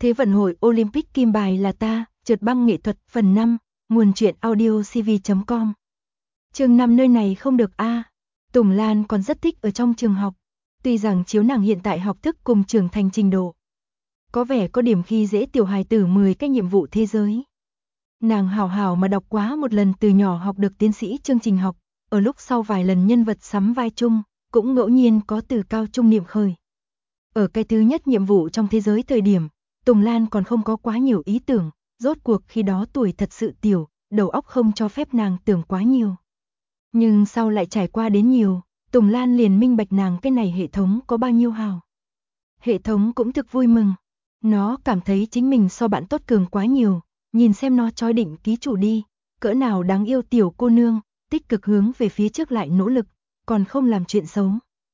Thế vận hội Olympic kim bài là ta, trượt băng nghệ thuật phần 5, nguồn truyện audio cv.com. Chương 5 nơi này không được a. Tùng Lan còn rất thích ở trong trường học, tuy rằng chiếu nàng hiện tại học thức cùng trưởng thành trình độ, có vẻ có điểm khi dễ tiểu hài tử 10 cái nhiệm vụ thế giới. Nàng hào hào mà đọc quá một lần từ nhỏ học được tiến sĩ chương trình học, ở lúc sau vài lần nhân vật sắm vai chung, cũng ngẫu nhiên có từ cao trung niệm khởi. Ở cái thứ nhất nhiệm vụ trong thế giới thời điểm, Tùng Lan còn không có quá nhiều ý tưởng, rốt cuộc khi đó tuổi thật sự tiểu, đầu óc không cho phép nàng tưởng quá nhiều. Nhưng sau lại trải qua đến nhiều, Tùng Lan liền minh bạch nàng cái này hệ thống có bao nhiêu hào. Hệ thống cũng thực vui mừng, nó cảm thấy chính mình so bạn tốt cường quá nhiều, nhìn xem nó chói định ký chủ đi, cỡ nào đáng yêu tiểu cô nương, tích cực hướng về phía trước lại nỗ lực, còn không làm chuyện xấu.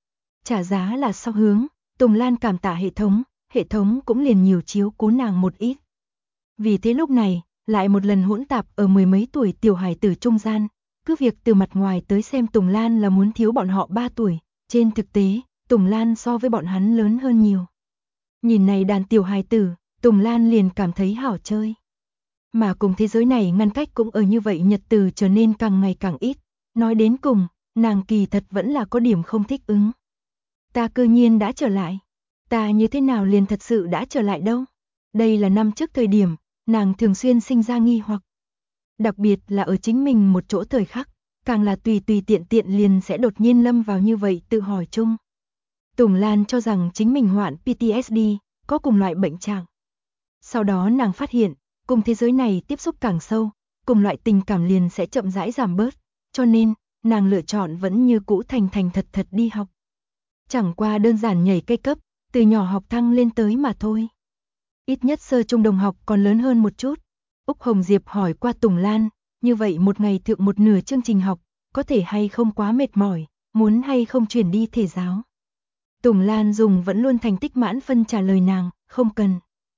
Trả giá là sau hướng, Tùng Lan cảm tạ hệ thống cũng liền nhiều chiếu cố nàng một ít. Vì thế lúc này, lại một lần hỗn tạp ở mười mấy tuổi tiểu hài tử trung gian, cứ việc từ mặt ngoài tới xem Tùng Lan là muốn thiếu bọn họ 3 tuổi, trên thực tế, Tùng Lan so với bọn hắn lớn hơn nhiều. Nhìn này đàn tiểu hài tử, Tùng Lan liền cảm thấy hảo chơi. Mà cùng thế giới này ngăn cách cũng ở như vậy nhật từ trở nên càng ngày càng ít, nói đến cùng, nàng kỳ thật vẫn là có điểm không thích ứng. Ta cư nhiên đã trở lại. Ta như thế nào liền thật sự đã trở lại đâu? Đây là năm trước thời điểm, nàng thường xuyên sinh ra nghi hoặc. Đặc biệt là ở chính mình một chỗ thời khắc, càng là tùy tiện liền sẽ đột nhiên lâm vào như vậy tự hỏi chung. Tùng Lan cho rằng chính mình hoạn PTSD, có cùng loại bệnh trạng. Sau đó nàng phát hiện, cùng thế giới này tiếp xúc càng sâu, cùng loại tình cảm liền sẽ chậm rãi giảm bớt, cho nên, nàng lựa chọn vẫn như cũ thành thật đi học. Chẳng qua đơn giản nhảy cây cấp, từ nhỏ học thăng lên tới mà thôi. Ít nhất sơ trung đồng học còn lớn hơn một chút. Úc Hồng Diệp hỏi qua Tùng Lan, như vậy một ngày thượng một nửa chương trình học, có thể hay không quá mệt mỏi, muốn hay không chuyển đi thể giáo. Tùng Lan dùng vẫn luôn thành tích mãn phân trả lời nàng, không cần.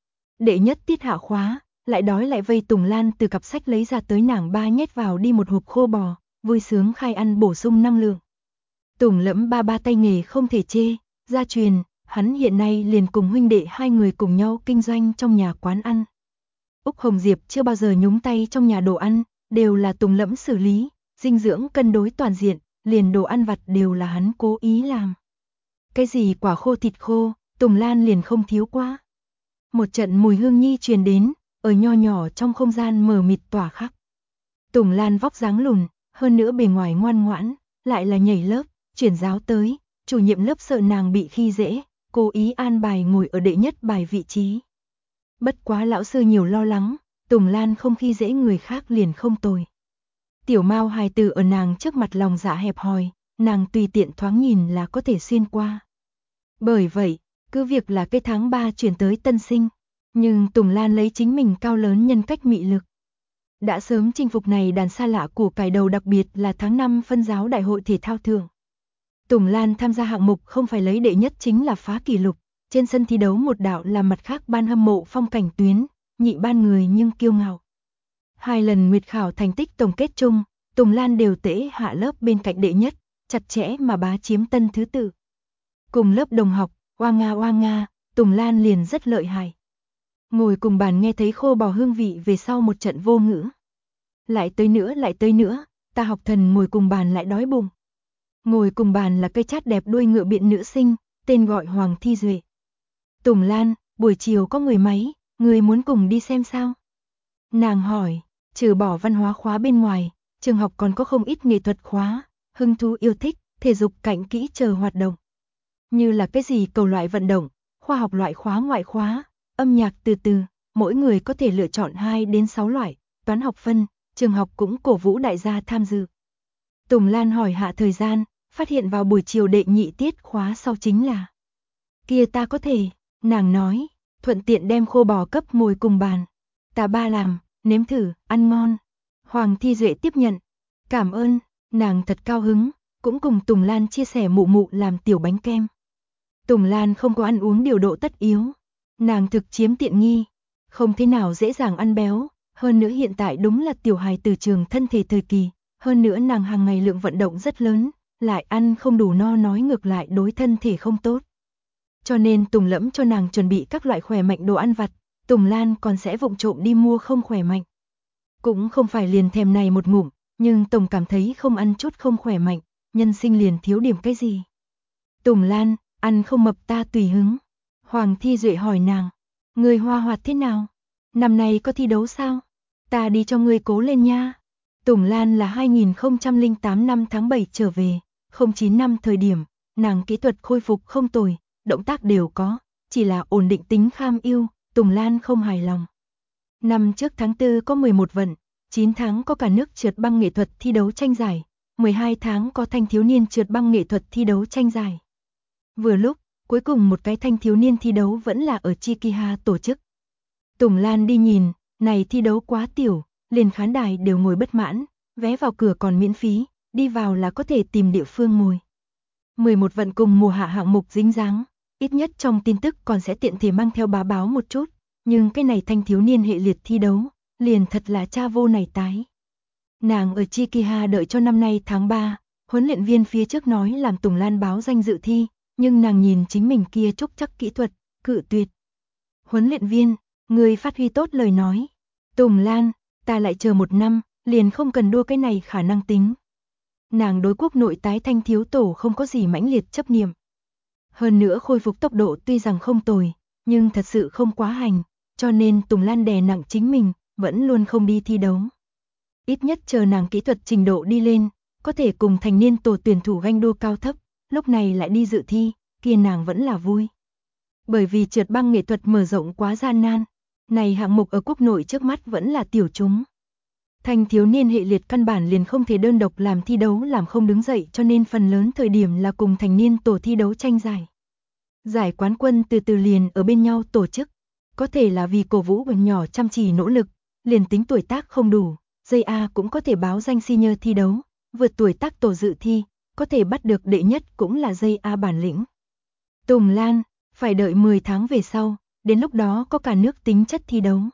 Đệ nhất tiết hạ khóa, lại đói lại vây Tùng Lan từ cặp sách lấy ra tới nàng 3 nhét vào đi một hộp khô bò, vui sướng khai ăn bổ sung năng lượng. Tùng Lẫm ba tay nghề không thể chê, gia truyền, hắn hiện nay liền cùng huynh đệ 2 người cùng nhau kinh doanh trong nhà quán ăn. Úc Hồng Diệp chưa bao giờ nhúng tay trong nhà đồ ăn, đều là Tùng Lẫm xử lý, dinh dưỡng cân đối toàn diện, liền đồ ăn vặt đều là hắn cố ý làm. Cái gì quả khô thịt khô, Tùng Lan liền không thiếu quá. Một trận mùi hương nhi truyền đến, ở nho nhỏ trong không gian mờ mịt tỏa khắc. Tùng Lan vóc dáng lùn, hơn nữa bề ngoài ngoan ngoãn, lại là nhảy lớp, chuyển giáo tới, chủ nhiệm lớp sợ nàng bị khi dễ, cố ý an bài ngồi ở đệ nhất bài vị trí. Bất quá lão sư nhiều lo lắng, Tùng Lan không khi dễ người khác liền không tồi. Tiểu Mao hài tử ở nàng trước mặt lòng dạ hẹp hòi, nàng tùy tiện thoáng nhìn là có thể xuyên qua. Bởi vậy, cứ việc là cái tháng 3 chuyển tới tân sinh, nhưng Tùng Lan lấy chính mình cao lớn nhân cách mị lực. Đã sớm chinh phục này đàn xa lạ của cải đầu, đặc biệt là tháng 5 phân giáo đại hội thể thao thượng. Tùng Lan tham gia hạng mục không phải lấy đệ nhất chính là phá kỷ lục, trên sân thi đấu một đạo là mặt khác ban hâm mộ phong cảnh tuyến, nhị ban người nhưng kiêu ngạo. 2 lần nguyệt khảo thành tích tổng kết chung, Tùng Lan đều tễ hạ lớp bên cạnh đệ nhất, chặt chẽ mà bá chiếm tân thứ tự. Cùng lớp đồng học, oa nga, Tùng Lan liền rất lợi hại. Ngồi cùng bàn nghe thấy khô bò hương vị về sau một trận vô ngữ. Lại tới nữa, ta học thần ngồi cùng bàn lại đói bụng. Ngồi cùng bàn là cây chát đẹp đuôi ngựa biện nữ sinh, tên gọi Hoàng Thi Duệ. Tùng Lan, buổi chiều có người máy, người muốn cùng đi xem sao? Nàng hỏi, trừ bỏ văn hóa khóa bên ngoài, trường học còn có không ít nghệ thuật khóa, hứng thú yêu thích, thể dục cảnh kỹ chờ hoạt động. Như là cái gì cầu loại vận động, khoa học loại khóa ngoại khóa, âm nhạc từ, mỗi người có thể lựa chọn 2 đến 6 loại, toán học phân, trường học cũng cổ vũ đại gia tham dự. Tùng Lan hỏi hạ thời gian, phát hiện vào buổi chiều đệ nhị tiết khóa sau chính là. Kia ta có thể, nàng nói, thuận tiện đem khô bò cấp ngồi cùng bàn. Ta ba làm, nếm thử, ăn ngon. Hoàng Thi Duệ tiếp nhận, cảm ơn, nàng thật cao hứng, cũng cùng Tùng Lan chia sẻ mụ làm tiểu bánh kem. Tùng Lan không có ăn uống điều độ tất yếu, nàng thực chiếm tiện nghi, không thế nào dễ dàng ăn béo, hơn nữa hiện tại đúng là tiểu hài từ trường thân thể thời kỳ, hơn nữa nàng hàng ngày lượng vận động rất lớn, lại ăn không đủ no nói ngược lại đối thân thể không tốt. Cho nên Tùng Lẫm cho nàng chuẩn bị các loại khỏe mạnh đồ ăn vặt, Tùng Lan còn sẽ vụng trộm đi mua không khỏe mạnh. Cũng không phải liền thèm này một ngụm, nhưng tổng cảm thấy không ăn chút không khỏe mạnh, nhân sinh liền thiếu điểm cái gì. Tùng Lan, ăn không mập ta tùy hứng. Hoàng Thi Duệ hỏi nàng, người Hoa Hoạt thế nào? Năm nay có thi đấu sao? Ta đi cho ngươi cố lên nha. Tùng Lan là 2008 năm tháng 7 trở về, 09 năm thời điểm, nàng kỹ thuật khôi phục không tồi, động tác đều có, chỉ là ổn định tính kham ưu, Tùng Lan không hài lòng. Năm trước tháng 4 có 11 vận, 9 tháng có cả nước trượt băng nghệ thuật thi đấu tranh giải, 12 tháng có thanh thiếu niên trượt băng nghệ thuật thi đấu tranh giải. Vừa lúc, cuối cùng một cái thanh thiếu niên thi đấu vẫn là ở Chikiha tổ chức. Tùng Lan đi nhìn, này thi đấu quá tiểu, liền khán đài đều ngồi bất mãn, vé vào cửa còn miễn phí, đi vào là có thể tìm địa phương ngồi. 11 vận cùng mùa hạ hạng mục dính dáng, ít nhất trong tin tức còn sẽ tiện thể mang theo bá báo một chút, nhưng cái này thanh thiếu niên hệ liệt thi đấu, liền thật là cha vô này tái. Nàng ở Chikiha đợi cho năm nay tháng 3, huấn luyện viên phía trước nói làm Tùng Lan báo danh dự thi, nhưng nàng nhìn chính mình kia trúc chắc kỹ thuật, cự tuyệt. Huấn luyện viên, người phát huy tốt lời nói. Tùng Lan, ta lại chờ một năm, liền không cần đua cái này khả năng tính. Nàng đối quốc nội tái thanh thiếu tổ không có gì mãnh liệt chấp niệm. Hơn nữa khôi phục tốc độ tuy rằng không tồi, nhưng thật sự không quá hành, cho nên Tùng Lan đè nặng chính mình, vẫn luôn không đi thi đấu. Ít nhất chờ nàng kỹ thuật trình độ đi lên, có thể cùng thành niên tổ tuyển thủ ganh đua cao thấp, lúc này lại đi dự thi, kia nàng vẫn là vui. Bởi vì trượt băng nghệ thuật mở rộng quá gian nan, này hạng mục ở quốc nội trước mắt vẫn là tiểu chúng. Thanh thiếu niên hệ liệt căn bản liền không thể đơn độc làm thi đấu làm không đứng dậy, cho nên phần lớn thời điểm là cùng thành niên tổ thi đấu tranh giải. Giải quán quân từ từ liền ở bên nhau tổ chức, có thể là vì cổ vũ bọn nhỏ chăm chỉ nỗ lực, liền tính tuổi tác không đủ, JA cũng có thể báo danh senior thi đấu, vượt tuổi tác tổ dự thi, có thể bắt được đệ nhất cũng là JA bản lĩnh. Tùng Lan, phải đợi 10 tháng về sau, đến lúc đó có cả nước tính chất thi đấu.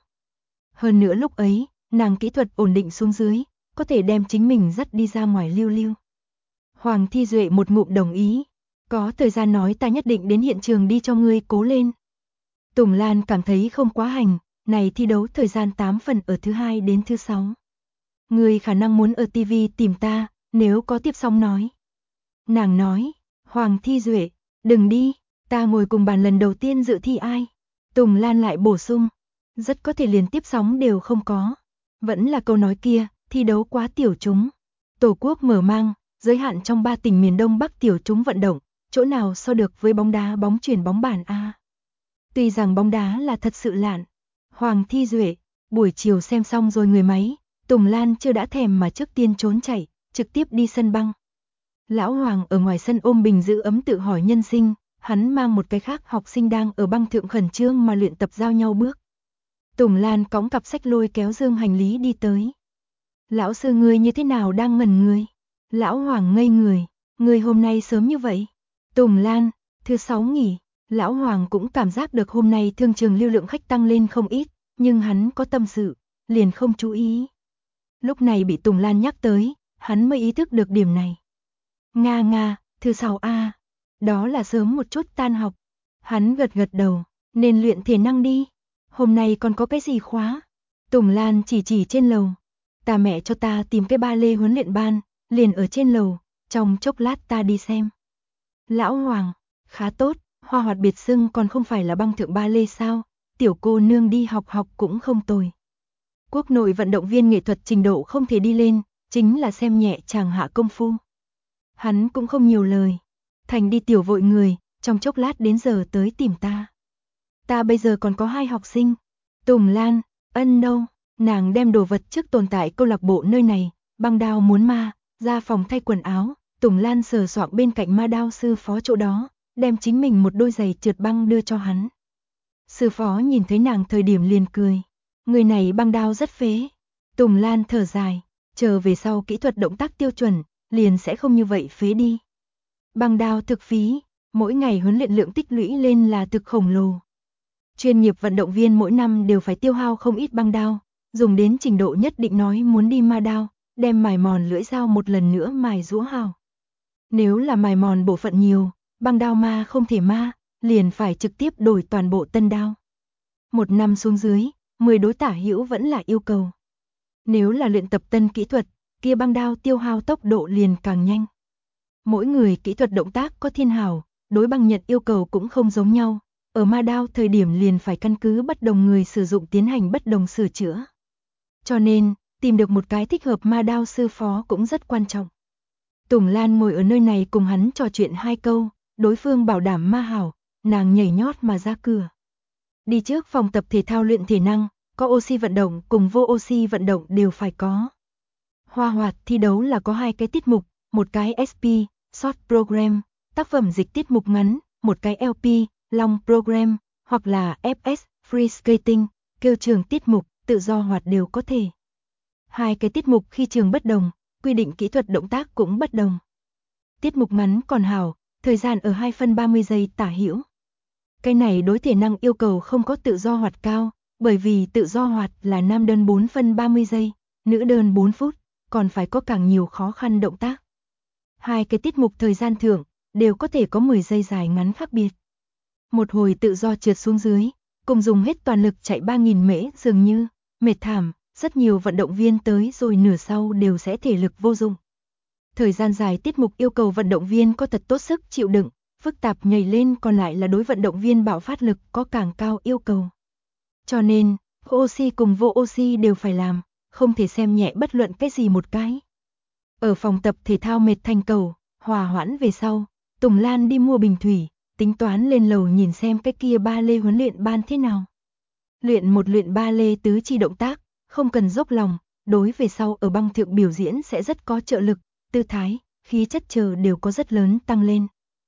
Hơn nữa lúc ấy, nàng kỹ thuật ổn định xuống dưới, có thể đem chính mình dắt đi ra ngoài lưu lưu. Hoàng Thi Duệ một ngụm đồng ý, có thời gian nói ta nhất định đến hiện trường đi cho ngươi cố lên. Tùng Lan cảm thấy không quá hành, này thi đấu thời gian 8 phần ở thứ 2 đến thứ 6. Ngươi khả năng muốn ở TV tìm ta, nếu có tiếp sóng nói. Nàng nói, Hoàng Thi Duệ, đừng đi, ta ngồi cùng bàn lần đầu tiên dự thi ai. Tùng Lan lại bổ sung, rất có thể liền tiếp sóng đều không có. Vẫn là câu nói kia, thi đấu quá tiểu chúng. Tổ quốc mở mang, giới hạn trong 3 tỉnh miền Đông Bắc tiểu chúng vận động, chỗ nào so được với bóng đá bóng chuyền bóng bàn a. Tuy rằng bóng đá là thật sự lạn. Hoàng Thi Duệ, buổi chiều xem xong rồi người máy, Tùng Lan chưa đã thèm mà trước tiên trốn chạy, trực tiếp đi sân băng. Lão Hoàng ở ngoài sân ôm bình giữ ấm tự hỏi nhân sinh, hắn mang một cái khác học sinh đang ở băng thượng khẩn trương mà luyện tập giao nhau bước. Tùng Lan cõng cặp sách lôi kéo dương hành lý đi tới. Lão sư ngươi như thế nào đang ngẩn người? Lão Hoàng ngây người, ngươi hôm nay sớm như vậy? Tùng Lan, thứ 6 nghỉ. Lão Hoàng cũng cảm giác được hôm nay thương trường lưu lượng khách tăng lên không ít, nhưng hắn có tâm sự, liền không chú ý. Lúc này bị Tùng Lan nhắc tới, hắn mới ý thức được điểm này. Nga, thứ 6 a, đó là sớm một chút tan học. Hắn gật gật đầu, nên luyện thể năng đi. Hôm nay còn có cái gì khóa? Tùng Lan chỉ trên lầu. Ta mẹ cho ta tìm cái ba lê huấn luyện ban, liền ở trên lầu, trong chốc lát ta đi xem. Lão Hoàng, khá tốt, Hoa Hoạt biệt xưng còn không phải là băng thượng ba lê sao, tiểu cô nương đi học cũng không tồi. Quốc nội vận động viên nghệ thuật trình độ không thể đi lên, chính là xem nhẹ chàng hạ công phu. Hắn cũng không nhiều lời, thành đi tiểu vội người, trong chốc lát đến giờ tới tìm ta. Ta bây giờ còn có 2 học sinh. Tùng Lan, ân đâu, nàng đem đồ vật trước tồn tại câu lạc bộ nơi này, băng đao muốn ma, ra phòng thay quần áo, Tùng Lan sờ soạng bên cạnh ma đao sư phó chỗ đó, đem chính mình một đôi giày trượt băng đưa cho hắn. Sư phó nhìn thấy nàng thời điểm liền cười, người này băng đao rất phế. Tùng Lan thở dài, chờ về sau kỹ thuật động tác tiêu chuẩn, liền sẽ không như vậy phế đi. Băng đao thực phí, mỗi ngày huấn luyện lượng tích lũy lên là thực khổng lồ. Chuyên nghiệp vận động viên mỗi năm đều phải tiêu hao không ít băng đao, dùng đến trình độ nhất định nói muốn đi ma đao, đem mài mòn lưỡi dao một lần nữa mài rũa hào. Nếu là mài mòn bộ phận nhiều, băng đao ma không thể ma, liền phải trực tiếp đổi toàn bộ tân đao. Một năm xuống dưới, 10 đối tả hữu vẫn là yêu cầu. Nếu là luyện tập tân kỹ thuật, kia băng đao tiêu hao tốc độ liền càng nhanh. Mỗi người kỹ thuật động tác có thiên hảo, đối băng nhận yêu cầu cũng không giống nhau. Ở ma đao thời điểm liền phải căn cứ bất đồng người sử dụng tiến hành bất đồng sửa chữa. Cho nên, tìm được một cái thích hợp ma đao sư phó cũng rất quan trọng. Tùng Lan ngồi ở nơi này cùng hắn trò chuyện 2 câu, đối phương bảo đảm ma hảo, nàng nhảy nhót mà ra cửa. Đi trước phòng tập thể thao luyện thể năng, có oxy vận động cùng vô oxy vận động đều phải có. Hoa hoạt thi đấu là có 2 cái tiết mục, một cái SP, Short Program, tác phẩm dịch tiết mục ngắn, một cái LP, Long Program, hoặc là FS, Free Skating, kêu trường tiết mục, tự do hoạt đều có thể. 2 cái tiết mục khi trường bất đồng, quy định kỹ thuật động tác cũng bất đồng. Tiết mục ngắn còn hảo, thời gian ở 2 phân 30 giây tả hữu. Cái này đối thể năng yêu cầu không có tự do hoạt cao, bởi vì tự do hoạt là nam đơn 4 phân 30 giây, nữ đơn 4 phút, còn phải có càng nhiều khó khăn động tác. 2 cái tiết mục thời gian thưởng, đều có thể có 10 giây dài ngắn khác biệt. Một hồi tự do trượt xuống dưới, cùng dùng hết toàn lực chạy 3.000 mễ dường như, mệt thảm, rất nhiều vận động viên tới rồi nửa sau đều sẽ thể lực vô dụng. Thời gian dài tiết mục yêu cầu vận động viên có thật tốt sức chịu đựng, phức tạp nhảy lên còn lại là đối vận động viên bạo phát lực có càng cao yêu cầu. Cho nên, oxy cùng vô oxy đều phải làm, không thể xem nhẹ bất luận cái gì một cái. Ở phòng tập thể thao mệt thành cầu, hòa hoãn về sau, Tùng Lan đi mua bình thủy, tính toán lên lầu nhìn xem cái kia ba lê huấn luyện ban thế nào. Luyện ba lê tứ chi động tác, không cần dốc lòng, đối về sau ở băng thượng biểu diễn sẽ rất có trợ lực, tư thái, khí chất chờ đều có rất lớn tăng lên.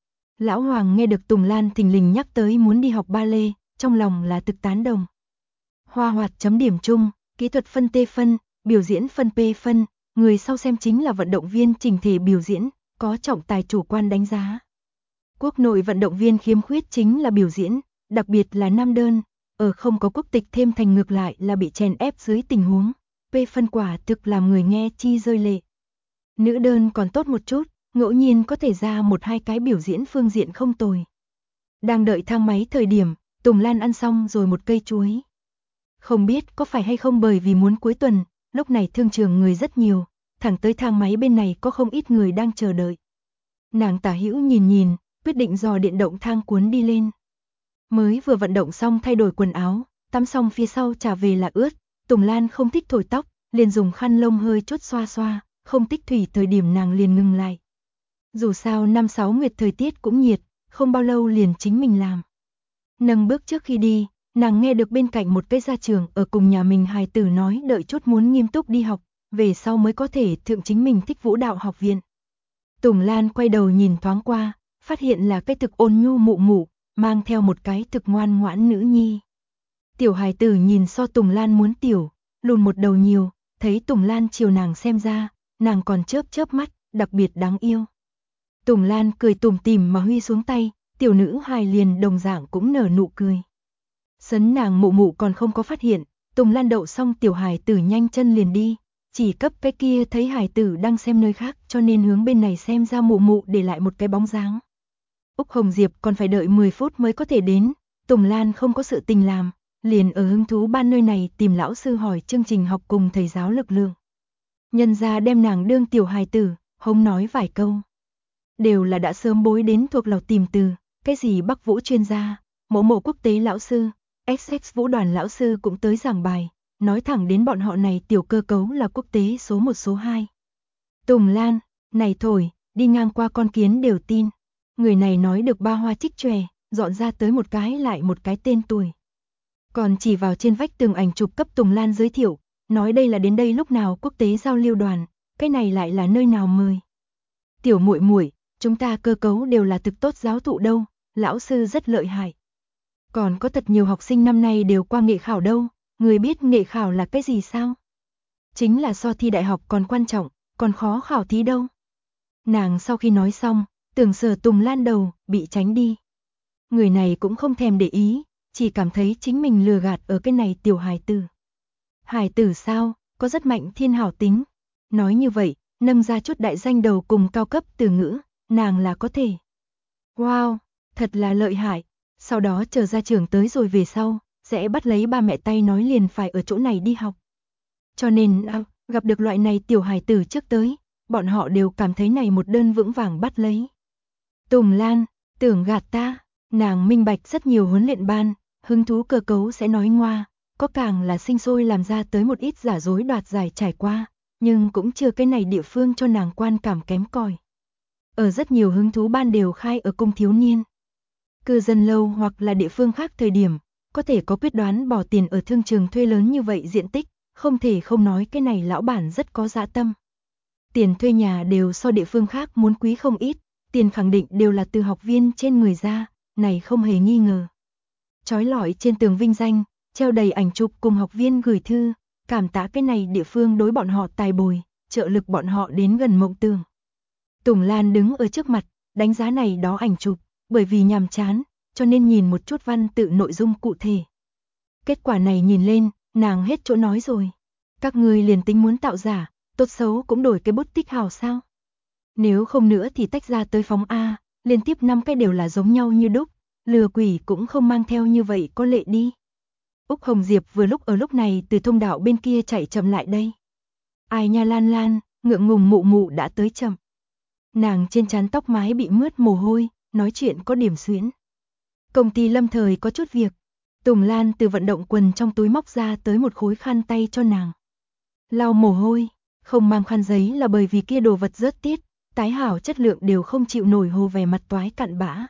Lão Hoàng nghe được Tùng Lan thình lình nhắc tới muốn đi học ba lê, trong lòng là thực tán đồng. Hoa hoạt chấm điểm chung, kỹ thuật phân T phân, biểu diễn phân P phân, người sau xem chính là vận động viên chỉnh thể biểu diễn, có trọng tài chủ quan đánh giá. Quốc nội vận động viên khiếm khuyết chính là biểu diễn, đặc biệt là nam đơn, ở không có quốc tịch thêm thành ngược lại là bị chèn ép dưới tình huống, P phân quả thực làm người nghe chi rơi lệ. Nữ đơn còn tốt một chút, ngẫu nhiên có thể ra 1-2 cái biểu diễn phương diện không tồi. Đang đợi thang máy thời điểm, Tùng Lan ăn xong rồi một cây chuối. Không biết có phải hay không bởi vì muốn cuối tuần, lúc này thương trường người rất nhiều, thẳng tới thang máy bên này có không ít người đang chờ đợi. Nàng tả hữu nhìn, quyết định dò điện động thang cuốn đi lên. Mới vừa vận động xong thay đổi quần áo, tắm xong phía sau trả về là ướt, Tùng Lan không thích thổi tóc, liền dùng khăn lông hơi chốt xoa xoa, không tích thủy thời điểm nàng liền ngừng lại. Dù sao 5-6 nguyệt thời tiết cũng nhiệt, không bao lâu liền chính mình làm. Nâng bước trước khi đi, nàng nghe được bên cạnh một cái gia trưởng ở cùng nhà mình hài tử nói đợi chút muốn nghiêm túc đi học, về sau mới có thể thượng chính mình thích vũ đạo học viện. Tùng Lan quay đầu nhìn thoáng qua, phát hiện là cái thực ôn nhu mụ mụ, mang theo một cái thực ngoan ngoãn nữ nhi. Tiểu hài tử nhìn so Tùng Lan muốn tiểu, lùn một đầu nhiều, thấy Tùng Lan chiều nàng xem ra, nàng còn chớp mắt, đặc biệt đáng yêu. Tùng Lan cười tủm tỉm mà huy xuống tay, tiểu nữ hài liền đồng dạng cũng nở nụ cười. Sấn nàng mụ mụ còn không có phát hiện, Tùng Lan đậu xong tiểu hài tử nhanh chân liền đi, chỉ cấp cái kia thấy hài tử đang xem nơi khác cho nên hướng bên này xem ra mụ mụ để lại một cái bóng dáng. Úc Hồng Diệp còn phải đợi 10 phút mới có thể đến, Tùng Lan không có sự tình làm, liền ở hứng thú ban nơi này tìm lão sư hỏi chương trình học cùng thầy giáo lực lượng. Nhân ra đem nàng đương tiểu hài tử, hống nói vài câu. Đều là đã sớm bối đến thuộc lầu tìm từ, cái gì Bắc Vũ chuyên gia, mộ quốc tế lão sư, XX vũ đoàn lão sư cũng tới giảng bài, nói thẳng đến bọn họ này tiểu cơ cấu là quốc tế số 1 số 2. Tùng Lan, này thổi, đi ngang qua con kiến đều tin. Người này nói được ba hoa trích chòe, dọn ra tới một cái lại một cái tên tuổi. Còn chỉ vào trên vách tường ảnh chụp cấp Tùng Lan giới thiệu, nói đây là đến đây lúc nào quốc tế giao lưu đoàn, cái này lại là nơi nào mời. Tiểu muội muội, chúng ta cơ cấu đều là thực tốt giáo thụ đâu, lão sư rất lợi hại. Còn có thật nhiều học sinh năm nay đều qua nghệ khảo đâu, người biết nghệ khảo là cái gì sao? Chính là so thi đại học còn quan trọng, còn khó khảo thí đâu. Nàng sau khi nói xong, tưởng Sở Tùng Lan đầu, bị tránh đi. Người này cũng không thèm để ý, chỉ cảm thấy chính mình lừa gạt ở cái này tiểu hài tử. Hài tử sao, có rất mạnh thiên hảo tính. Nói như vậy, nâng ra chút đại danh đầu cùng cao cấp từ ngữ, nàng là có thể. Wow, thật là lợi hại. Sau đó chờ gia trưởng tới rồi về sau, sẽ bắt lấy ba mẹ tay nói liền phải ở chỗ này đi học. Cho nên gặp được loại này tiểu hài tử trước tới, bọn họ đều cảm thấy này một đơn vững vàng bắt lấy. Tùng Lan, tưởng gạt ta, nàng minh bạch rất nhiều huấn luyện ban, hứng thú cơ cấu sẽ nói ngoa, có càng là sinh sôi làm ra tới một ít giả dối đoạt giải trải qua, nhưng cũng chưa cái này địa phương cho nàng quan cảm kém cỏi. Ở rất nhiều hứng thú ban đều khai ở cung thiếu niên, cư dân lâu hoặc là địa phương khác thời điểm, có thể có quyết đoán bỏ tiền ở thương trường thuê lớn như vậy diện tích, không thể không nói cái này lão bản rất có dã tâm. Tiền thuê nhà đều so địa phương khác muốn quý không ít, tiền khẳng định đều là từ học viên trên người ra, này không hề nghi ngờ. Chói lọi trên tường vinh danh, treo đầy ảnh chụp cùng học viên gửi thư, cảm tạ cái này địa phương đối bọn họ tài bồi, trợ lực bọn họ đến gần mộng tưởng. Tùng Lan đứng ở trước mặt, đánh giá này đó ảnh chụp, bởi vì nhàm chán, cho nên nhìn một chút văn tự nội dung cụ thể. Kết quả này nhìn lên, nàng hết chỗ nói rồi. Các ngươi liền tính muốn tạo giả, tốt xấu cũng đổi cái bút tích hào sao. Nếu không nữa thì tách ra tới phóng A, liên tiếp 5 cái đều là giống nhau như đúc, lừa quỷ cũng không mang theo như vậy có lệ đi. Úc Hồng Diệp vừa lúc ở lúc này từ thông đạo bên kia chạy chậm lại đây. Ai nha Lan Lan, ngượng ngùng mụ mụ đã tới chậm. Nàng trên trán tóc mái bị mướt mồ hôi, nói chuyện có điểm xuyễn. Công ty lâm thời có chút việc. Tùng Lan từ vận động quần trong túi móc ra tới một khối khăn tay cho nàng. Lau mồ hôi, không mang khăn giấy là bởi vì kia đồ vật rớt tiết, tái hảo chất lượng đều không chịu nổi hồ vẻ mặt toái cặn bã.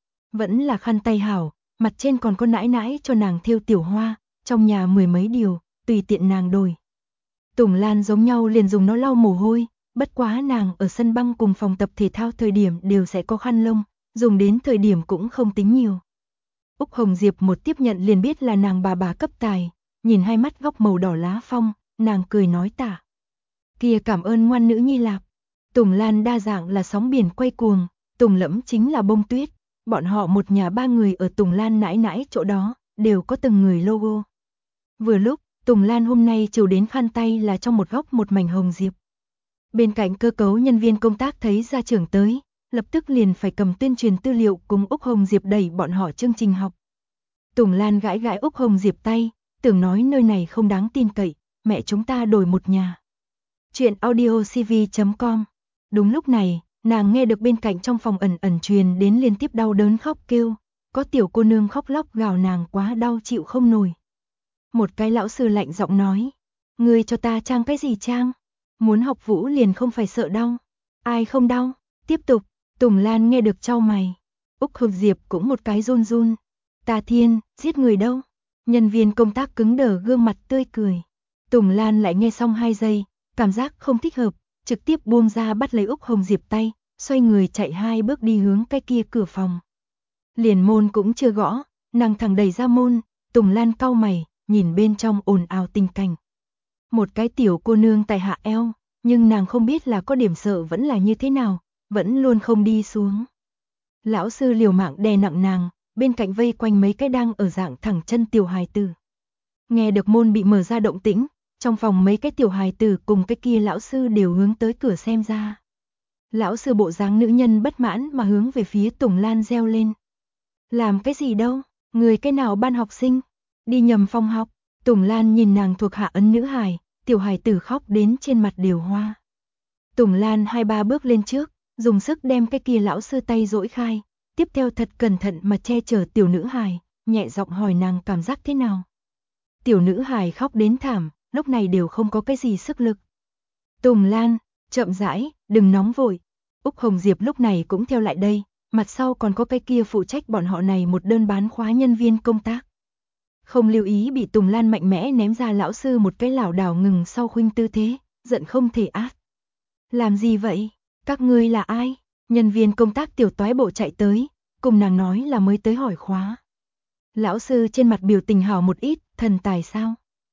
Vẫn là khăn tay hảo, mặt trên còn có nãi nãi cho nàng thêu tiểu hoa, trong nhà 10 mấy điều, tùy tiện nàng đổi. Tùng Lan giống nhau liền dùng nó lau mồ hôi, bất quá nàng ở sân băng cùng phòng tập thể thao thời điểm đều sẽ có khăn lông, dùng đến thời điểm cũng không tính nhiều. Úc Hồng Diệp một tiếp nhận liền biết là nàng bà cấp tài, nhìn hai mắt góc màu đỏ lá phong, nàng cười nói tả. Kia cảm ơn ngoan nữ nhi lạp. Tùng Lan đa dạng là sóng biển quay cuồng, Tùng Lẫm chính là bông tuyết, bọn họ một nhà 3 người ở Tùng Lan nãi nãi chỗ đó, đều có từng người logo. Vừa lúc, Tùng Lan hôm nay chiều đến khăn tay là trong một góc một mảnh hồng diệp. Bên cạnh cơ cấu nhân viên công tác thấy gia trưởng tới, lập tức liền phải cầm tuyên truyền tư liệu cùng Úc Hồng Diệp đẩy bọn họ chương trình học. Tùng Lan gãi gãi Úc Hồng Diệp tay, tưởng nói nơi này không đáng tin cậy, mẹ chúng ta đổi một nhà. Chuyện audiocv.com. Đúng lúc này, nàng nghe được bên cạnh trong phòng ẩn ẩn truyền đến liên tiếp đau đớn khóc kêu, có tiểu cô nương khóc lóc gào nàng quá đau chịu không nổi. Một cái lão sư lạnh giọng nói, ngươi cho ta trang cái gì trang? Muốn học vũ liền không phải sợ đau. Ai không đau? Tiếp tục, Tùng Lan nghe được chau mày. Úc Hồng Diệp cũng một cái run run. Ta thiên, giết người đâu? Nhân viên công tác cứng đờ gương mặt tươi cười. Tùng Lan lại nghe xong 2 giây, cảm giác không thích hợp, trực tiếp buông ra bắt lấy Úc Hồng Diệp tay, xoay người chạy 2 bước đi hướng cái kia cửa phòng. Liền môn cũng chưa gõ, nàng thẳng đẩy ra môn, Tùng Lan cau mày, nhìn bên trong ồn ào tình cảnh. Một cái tiểu cô nương tại hạ eo, nhưng nàng không biết là có điểm sợ vẫn là như thế nào, vẫn luôn không đi xuống. Lão sư liều mạng đè nặng nàng, bên cạnh vây quanh mấy cái đang ở dạng thẳng chân tiểu hài tử. Nghe được môn bị mở ra động tĩnh, trong phòng mấy cái tiểu hài tử cùng cái kia lão sư đều hướng tới cửa xem ra. Lão sư bộ dáng nữ nhân bất mãn mà hướng về phía Tùng Lan reo lên. Làm cái gì đâu, người cái nào ban học sinh, đi nhầm phòng học. Tùng Lan nhìn nàng thuộc hạ ấn nữ hài, tiểu hài tử khóc đến trên mặt đều hoa. Tùng Lan 2-3 bước lên trước, dùng sức đem cái kia lão sư tay duỗi khai, tiếp theo thật cẩn thận mà che chở tiểu nữ hài, nhẹ giọng hỏi nàng cảm giác thế nào. Tiểu nữ hài khóc đến thảm, lúc này đều không có cái gì sức lực. Tùng Lan, chậm rãi, đừng nóng vội. Úc Hồng Diệp lúc này cũng theo lại đây, mặt sau còn có cái kia phụ trách bọn họ này một đơn bán khóa nhân viên công tác. Không lưu ý bị Tùng Lan mạnh mẽ ném ra lão sư một cái lảo đảo ngừng sau khuynh tư thế, giận không thể át. Làm gì vậy? Các ngươi là ai? Nhân viên công tác tiểu toái bộ chạy tới, cùng nàng nói là mới tới hỏi khóa. Lão sư trên mặt biểu tình hào một ít, thần tài sao?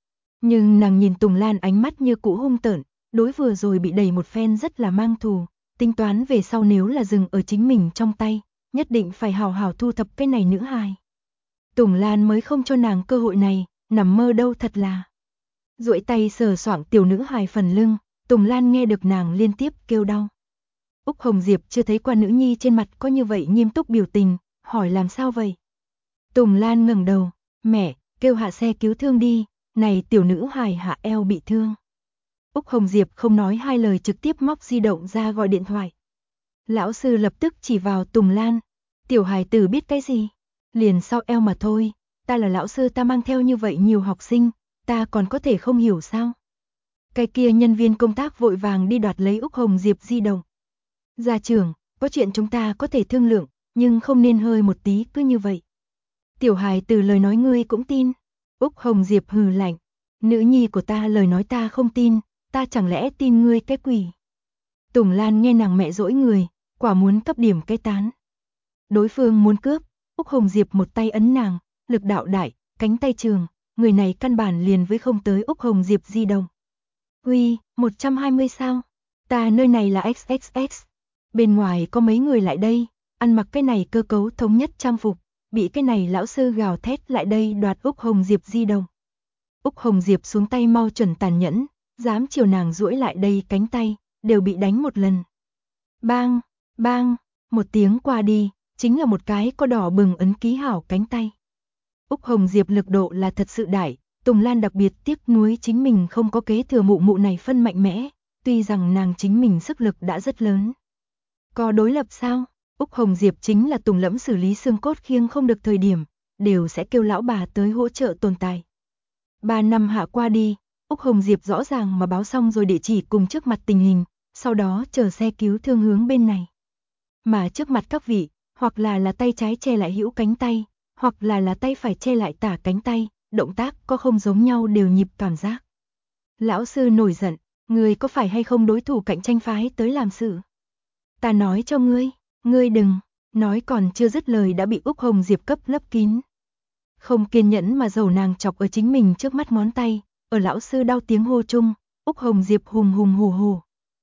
Nhưng nàng nhìn Tùng Lan ánh mắt như cũ hung tợn, đối vừa rồi bị đẩy một phen rất là mang thù, tính toán về sau nếu là dừng ở chính mình trong tay, nhất định phải hào hào thu thập cái này nữ hài. Tùng Lan mới không cho nàng cơ hội này, nằm mơ đâu thật là. Duỗi tay sờ soạng tiểu nữ hài phần lưng, Tùng Lan nghe được nàng liên tiếp kêu đau. Úc Hồng Diệp chưa thấy qua nữ nhi trên mặt có như vậy nghiêm túc biểu tình, hỏi làm sao vậy? Tùng Lan ngẩng đầu, mẹ, kêu hạ xe cứu thương đi, này tiểu nữ hài hạ eo bị thương. Úc Hồng Diệp không nói hai lời trực tiếp móc di động ra gọi điện thoại. Lão sư lập tức chỉ vào Tùng Lan, tiểu hài tử biết cái gì, liền sau eo mà thôi, ta là lão sư ta mang theo như vậy nhiều học sinh, ta còn có thể không hiểu sao. Cái kia nhân viên công tác vội vàng đi đoạt lấy Úc Hồng Diệp di động. Gia trưởng, có chuyện chúng ta có thể thương lượng, nhưng không nên hơi một tí cứ như vậy. Tiểu hài từ lời nói ngươi cũng tin. Úc Hồng Diệp hừ lạnh, nữ nhi của ta lời nói ta không tin, ta chẳng lẽ tin ngươi cái quỷ. Tùng Lan nghe nàng mẹ dỗi người, quả muốn cấp điểm cái tán. Đối phương muốn cướp, Úc Hồng Diệp một tay ấn nàng, lực đạo đại, cánh tay trường, người này căn bản liền với không tới Úc Hồng Diệp di động. Uy, 120 sao? Ta nơi này là XXX. Bên ngoài có mấy người lại đây, ăn mặc cái này cơ cấu thống nhất trang phục, bị cái này lão sư gào thét lại đây đoạt Úc Hồng Diệp di động. Úc Hồng Diệp xuống tay mau chuẩn tàn nhẫn, dám chiều nàng duỗi lại đây cánh tay, đều bị đánh một lần. Bang, bang, một tiếng qua đi, chính là một cái có đỏ bừng ấn ký hảo cánh tay. Úc Hồng Diệp lực độ là thật sự đại, Tùng Lan đặc biệt tiếc nuối chính mình không có kế thừa mụ này phân mạnh mẽ, tuy rằng nàng chính mình sức lực đã rất lớn. Có đối lập sao? Úc Hồng Diệp chính là Tùng Lẫm xử lý xương cốt khiêng không được thời điểm, đều sẽ kêu lão bà tới hỗ trợ tồn tại. 3 năm hạ qua đi, Úc Hồng Diệp rõ ràng mà báo xong rồi địa chỉ cùng trước mặt tình hình, sau đó chờ xe cứu thương hướng bên này. Mà trước mặt các vị, hoặc là tay trái che lại hữu cánh tay, hoặc là tay phải che lại tả cánh tay, động tác có không giống nhau đều nhịp cảm giác. Lão sư nổi giận, ngươi có phải hay không đối thủ cạnh tranh phái tới làm sự? Ta nói cho ngươi đừng, nói còn chưa dứt lời đã bị Úc Hồng Diệp cấp lấp kín. Không kiên nhẫn mà dầu nàng chọc ở chính mình trước mắt ngón tay, ở lão sư đau tiếng hô chung, Úc Hồng Diệp hùng hù hù.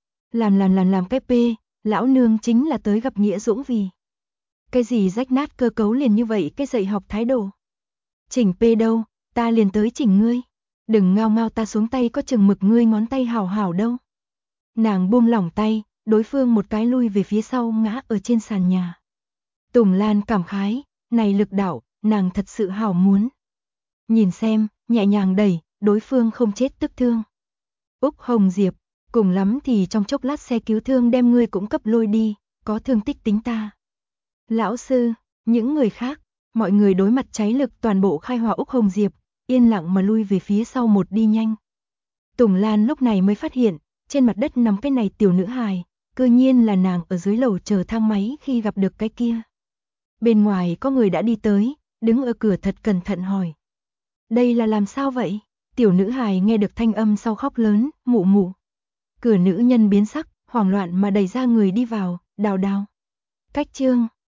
Làm cái pê, lão nương chính là tới gặp nghĩa dũng vì. Cái gì rách nát cơ cấu liền như vậy cái dạy học thái độ. Chỉnh pê đâu, ta liền tới chỉnh ngươi. Đừng ngao ta xuống tay có chừng mực ngươi ngón tay hảo đâu. Nàng buông lỏng tay, đối phương một cái lui về phía sau ngã ở trên sàn nhà. Tùng Lan cảm khái, này lực đạo, nàng thật sự hảo muốn. Nhìn xem, nhẹ nhàng đẩy, đối phương không chết tức thương. Úc Hồng Diệp, cùng lắm thì trong chốc lát xe cứu thương đem ngươi cũng cấp lôi đi, có thương tích tính ta. Lão sư, những người khác, mọi người đối mặt cháy lực toàn bộ khai hỏa Úc Hồng Diệp, yên lặng mà lui về phía sau một đi nhanh. Tùng Lan lúc này mới phát hiện, trên mặt đất nằm cái này tiểu nữ hài, cơ nhiên là nàng ở dưới lầu chờ thang máy khi gặp được cái kia. Bên ngoài có người đã đi tới, đứng ở cửa thật cẩn thận hỏi. Đây là làm sao vậy? Tiểu nữ hài nghe được thanh âm sau khóc lớn, mụ. Cửa nữ nhân biến sắc, hoảng loạn mà đẩy ra người đi vào, đào. Cách chương